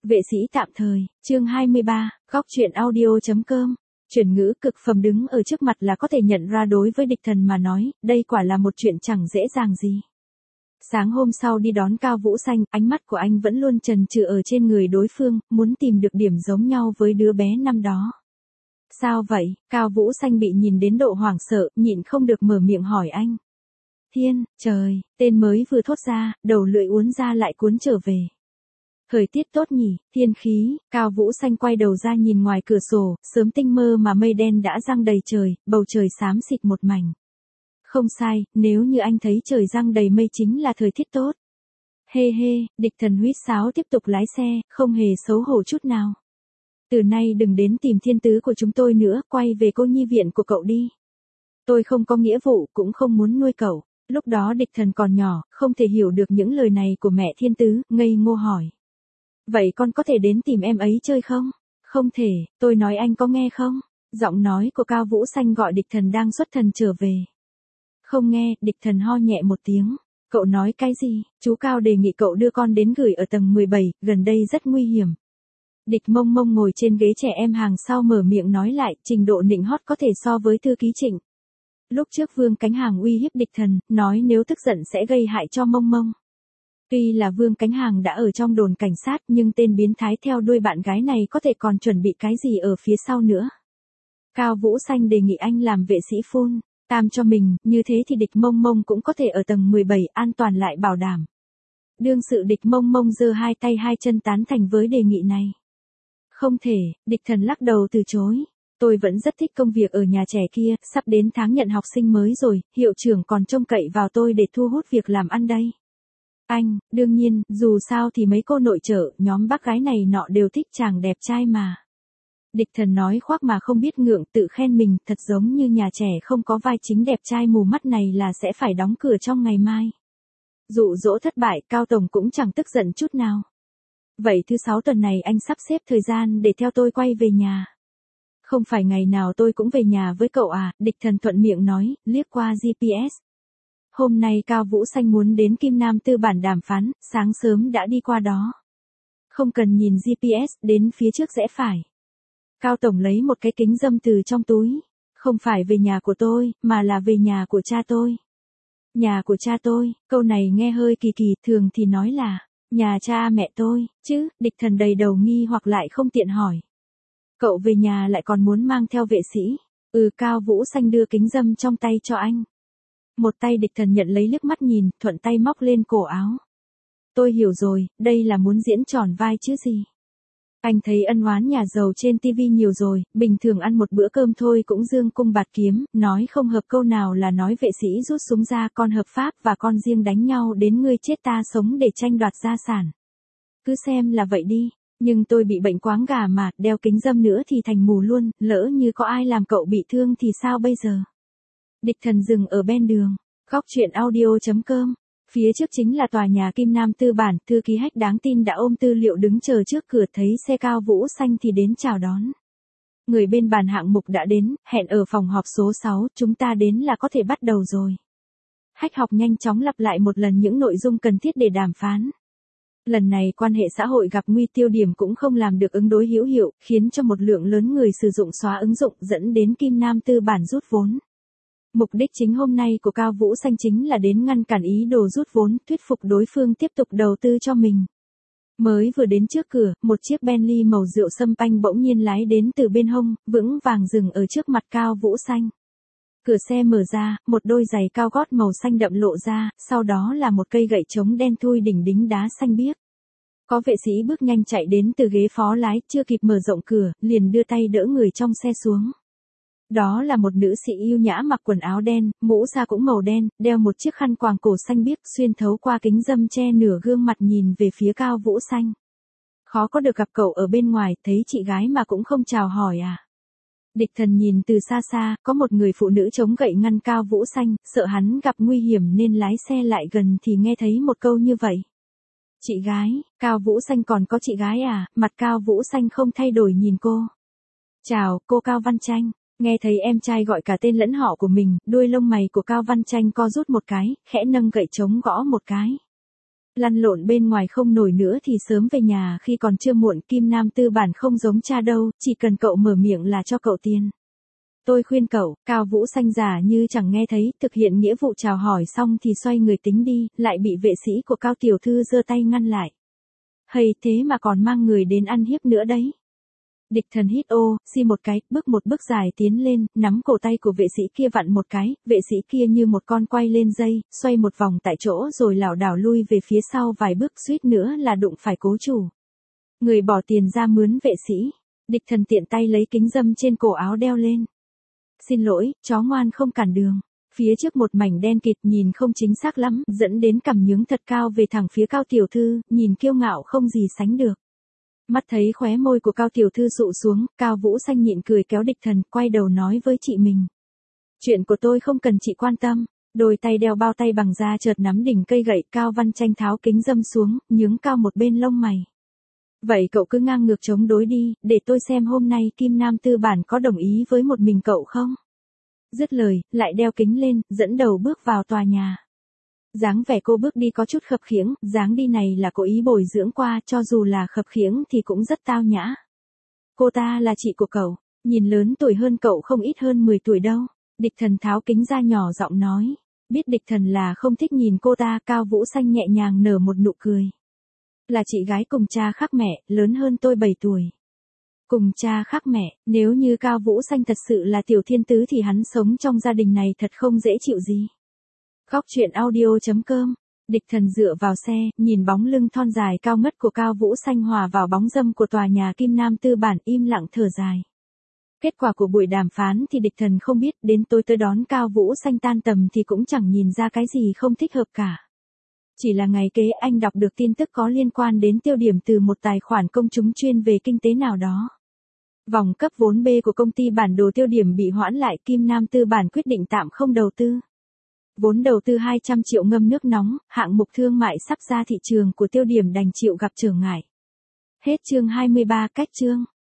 Vệ sĩ tạm thời, chương 23, góc truyện audio.com. Chuyển ngữ cực phẩm đứng ở trước mặt là có thể nhận ra đối với địch thần mà nói, đây quả là một chuyện chẳng dễ dàng gì. Sáng hôm sau đi đón Cao Vũ Xanh, ánh mắt của anh vẫn luôn chần chừ ở trên người đối phương, muốn tìm được điểm giống nhau với đứa bé năm đó. Sao vậy? Cao Vũ Xanh bị nhìn đến độ hoảng sợ, nhịn không được mở miệng hỏi anh. Thiên, trời, tên mới vừa thốt ra, đầu lưỡi uốn ra lại cuốn trở về. Thời tiết tốt nhỉ, thiên khí. Cao Vũ Xanh quay đầu ra nhìn ngoài cửa sổ, sớm tinh mơ mà mây đen đã giăng đầy trời, bầu trời xám xịt một mảnh. Không sai, nếu như anh thấy trời giăng đầy mây chính là thời tiết tốt. Hê hê, địch thần huýt sáo tiếp tục lái xe, không hề xấu hổ chút nào. Từ nay đừng đến tìm thiên tứ của chúng tôi nữa, quay về cô nhi viện của cậu đi. Tôi không có nghĩa vụ, cũng không muốn nuôi cậu. Lúc đó địch thần còn nhỏ, không thể hiểu được những lời này của mẹ thiên tứ, ngây ngô hỏi. Vậy con có thể đến tìm em ấy chơi không? Không thể, tôi nói anh có nghe không? Giọng nói của Cao Vũ Xanh gọi địch thần đang xuất thần trở về. Không nghe, địch thần ho nhẹ một tiếng. Cậu nói cái gì? Chú Cao đề nghị cậu đưa con đến gửi ở tầng 17, gần đây rất nguy hiểm. Địch Mông Mông ngồi trên ghế trẻ em hàng sau mở miệng nói lại, trình độ nịnh hót có thể so với thư ký Trịnh. Lúc trước Vương Cánh Hàng uy hiếp địch thần, nói nếu tức giận sẽ gây hại cho Mông Mông. Tuy là Vương Cánh Hàng đã ở trong đồn cảnh sát nhưng tên biến thái theo đuôi bạn gái này có thể còn chuẩn bị cái gì ở phía sau nữa. Cao Vũ Xanh đề nghị anh làm vệ sĩ full time cho mình, như thế thì địch Mông Mông cũng có thể ở tầng 17 an toàn lại bảo đảm. Đương sự địch Mông Mông giơ hai tay hai chân tán thành với đề nghị này. Không thể, địch thần lắc đầu từ chối. Tôi vẫn rất thích công việc ở nhà trẻ kia, sắp đến tháng nhận học sinh mới rồi, hiệu trưởng còn trông cậy vào tôi để thu hút việc làm ăn đây. Anh, đương nhiên, dù sao thì mấy cô nội trợ, nhóm bác gái này nọ đều thích chàng đẹp trai mà. Địch thần nói khoác mà không biết ngượng, tự khen mình, thật giống như nhà trẻ không có vai chính đẹp trai mù mắt này là sẽ phải đóng cửa trong ngày mai. Dụ dỗ thất bại, Cao Tổng cũng chẳng tức giận chút nào. Vậy thứ 6 tuần này anh sắp xếp thời gian để theo tôi quay về nhà. Không phải ngày nào tôi cũng về nhà với cậu à, địch thần thuận miệng nói, liếc qua GPS. Hôm nay Cao Vũ Xanh muốn đến Kim Nam tư bản đàm phán, sáng sớm đã đi qua đó. Không cần nhìn GPS, đến phía trước rẽ phải. Cao Tổng lấy một cái kính râm từ trong túi. Không phải về nhà của tôi, mà là về nhà của cha tôi. Nhà của cha tôi, câu này nghe hơi kỳ kỳ, thường thì nói là, nhà cha mẹ tôi, chứ, địch thần đầy đầu nghi hoặc lại không tiện hỏi. Cậu về nhà lại còn muốn mang theo vệ sĩ. Cao Vũ Xanh đưa kính râm trong tay cho anh. Một tay địch thần nhận lấy liếc mắt nhìn, thuận tay móc lên cổ áo. Tôi hiểu rồi, đây là muốn diễn tròn vai chứ gì. Anh thấy ân oán nhà giàu trên TV nhiều rồi, bình thường ăn một bữa cơm thôi cũng dương cung bạt kiếm, nói không hợp câu nào là nói vệ sĩ rút súng ra con hợp pháp và con riêng đánh nhau đến ngươi chết ta sống để tranh đoạt gia sản. Cứ xem là vậy đi, nhưng tôi bị bệnh quáng gà mà, đeo kính râm nữa thì thành mù luôn, lỡ như có ai làm cậu bị thương thì sao bây giờ? Địch thần dừng ở bên đường, góc truyện audio.com. Phía trước chính là tòa nhà Kim Nam tư bản, thư ký Hách đáng tin đã ôm tư liệu đứng chờ trước cửa, thấy xe Cao Vũ Xanh thì đến chào đón. Người bên bàn hạng mục đã đến, hẹn ở phòng họp số 6, chúng ta đến là có thể bắt đầu rồi. Hách học nhanh chóng lặp lại một lần những nội dung cần thiết để đàm phán. Lần này quan hệ xã hội gặp nguy, tiêu điểm cũng không làm được ứng đối hữu hiệu, khiến cho một lượng lớn người sử dụng xóa ứng dụng, dẫn đến Kim Nam tư bản rút vốn. Mục đích chính hôm nay của Cao Vũ Xanh chính là đến ngăn cản ý đồ rút vốn, thuyết phục đối phương tiếp tục đầu tư cho mình. Mới vừa đến trước cửa, một chiếc Bentley màu rượu sâm panh bỗng nhiên lái đến từ bên hông, vững vàng dừng ở trước mặt Cao Vũ Xanh. Cửa xe mở ra, một đôi giày cao gót màu xanh đậm lộ ra, sau đó là một cây gậy chống đen thui đỉnh đính đá xanh biếc. Có vệ sĩ bước nhanh chạy đến từ ghế phó lái, chưa kịp mở rộng cửa, liền đưa tay đỡ người trong xe xuống. Đó là một nữ sĩ yêu nhã mặc quần áo đen, mũ da cũng màu đen, đeo một chiếc khăn quàng cổ xanh biếc, xuyên thấu qua kính râm che nửa gương mặt nhìn về phía Cao Vũ Xanh. Khó có được gặp cậu ở bên ngoài, thấy chị gái mà cũng không chào hỏi à? Địch thần nhìn từ xa xa, có một người phụ nữ chống gậy ngăn Cao Vũ Xanh, sợ hắn gặp nguy hiểm nên lái xe lại gần thì nghe thấy một câu như vậy. Chị gái, Cao Vũ Xanh còn có chị gái à? Mặt Cao Vũ Xanh không thay đổi nhìn cô. Chào, cô Cao Văn Tranh. Nghe thấy em trai gọi cả tên lẫn họ của mình, đuôi lông mày của Cao Văn Tranh co rút một cái, khẽ nâng gậy chống gõ một cái. Lăn lộn bên ngoài không nổi nữa thì sớm về nhà khi còn chưa muộn. Kim Nam tư bản không giống cha đâu, chỉ cần cậu mở miệng là cho cậu tiền. Tôi khuyên cậu. Cao Vũ Xanh giả như chẳng nghe thấy, thực hiện nghĩa vụ chào hỏi xong thì xoay người tính đi, lại bị vệ sĩ của Cao tiểu thư giơ tay ngăn lại. Hây, thế mà còn mang người đến ăn hiếp nữa đấy. Địch Thần hít ô, xi một cái, bước một bước dài tiến lên, nắm cổ tay của vệ sĩ kia vặn một cái, vệ sĩ kia như một con quay lên dây, xoay một vòng tại chỗ rồi lảo đảo lui về phía sau vài bước, suýt nữa là đụng phải cố chủ. Người bỏ tiền ra mướn vệ sĩ. Địch Thần tiện tay lấy kính râm trên cổ áo đeo lên. Xin lỗi, chó ngoan không cản đường. Phía trước một mảnh đen kịt nhìn không chính xác lắm, dẫn đến cằm nhướng thật cao về thẳng phía Cao tiểu thư, nhìn kiêu ngạo không gì sánh được. Mắt thấy khóe môi của Cao tiểu thư sụ xuống, Cao Vũ Xanh nhịn cười kéo Địch Thần, quay đầu nói với chị mình. Chuyện của tôi không cần chị quan tâm. Đôi tay đeo bao tay bằng da chợt nắm đỉnh cây gậy. Cao Văn Tranh tháo kính râm xuống, nhướng cao một bên lông mày. Vậy cậu cứ ngang ngược chống đối đi, để tôi xem hôm nay Kim Nam tư bản có đồng ý với một mình cậu không? Dứt lời, lại đeo kính lên, dẫn đầu bước vào tòa nhà. Dáng vẻ cô bước đi có chút khập khiễng, dáng đi này là cố ý bồi dưỡng qua, cho dù là khập khiễng thì cũng rất tao nhã. Cô ta là chị của cậu, nhìn lớn tuổi hơn cậu không ít hơn 10 tuổi đâu. Địch Thần tháo kính ra nhỏ giọng nói. Biết Địch Thần là không thích nhìn cô ta, Cao Vũ Xanh nhẹ nhàng nở một nụ cười. Là chị gái cùng cha khác mẹ, lớn hơn tôi 7 tuổi. Cùng cha khác mẹ, nếu như Cao Vũ Xanh thật sự là tiểu thiên tứ thì hắn sống trong gia đình này thật không dễ chịu gì. Góc truyện audio.com. Địch Thần dựa vào xe, nhìn bóng lưng thon dài cao ngất của Cao Vũ Xanh hòa vào bóng râm của tòa nhà Kim Nam tư bản, im lặng thở dài. Kết quả của buổi đàm phán thì Địch Thần không biết, đến tối tới đón Cao Vũ Xanh tan tầm thì cũng chẳng nhìn ra cái gì không thích hợp cả. Chỉ là ngày kế anh đọc được tin tức có liên quan đến Tiêu Điểm từ một tài khoản công chúng chuyên về kinh tế nào đó. Vòng cấp vốn B của công ty bản đồ Tiêu Điểm bị hoãn lại, Kim Nam tư bản quyết định tạm không đầu tư. Vốn đầu tư 200 triệu ngâm nước nóng, hạng mục thương mại sắp ra thị trường của Tiêu Điểm đành chịu gặp trở ngại. Hết chương 23. Cách chương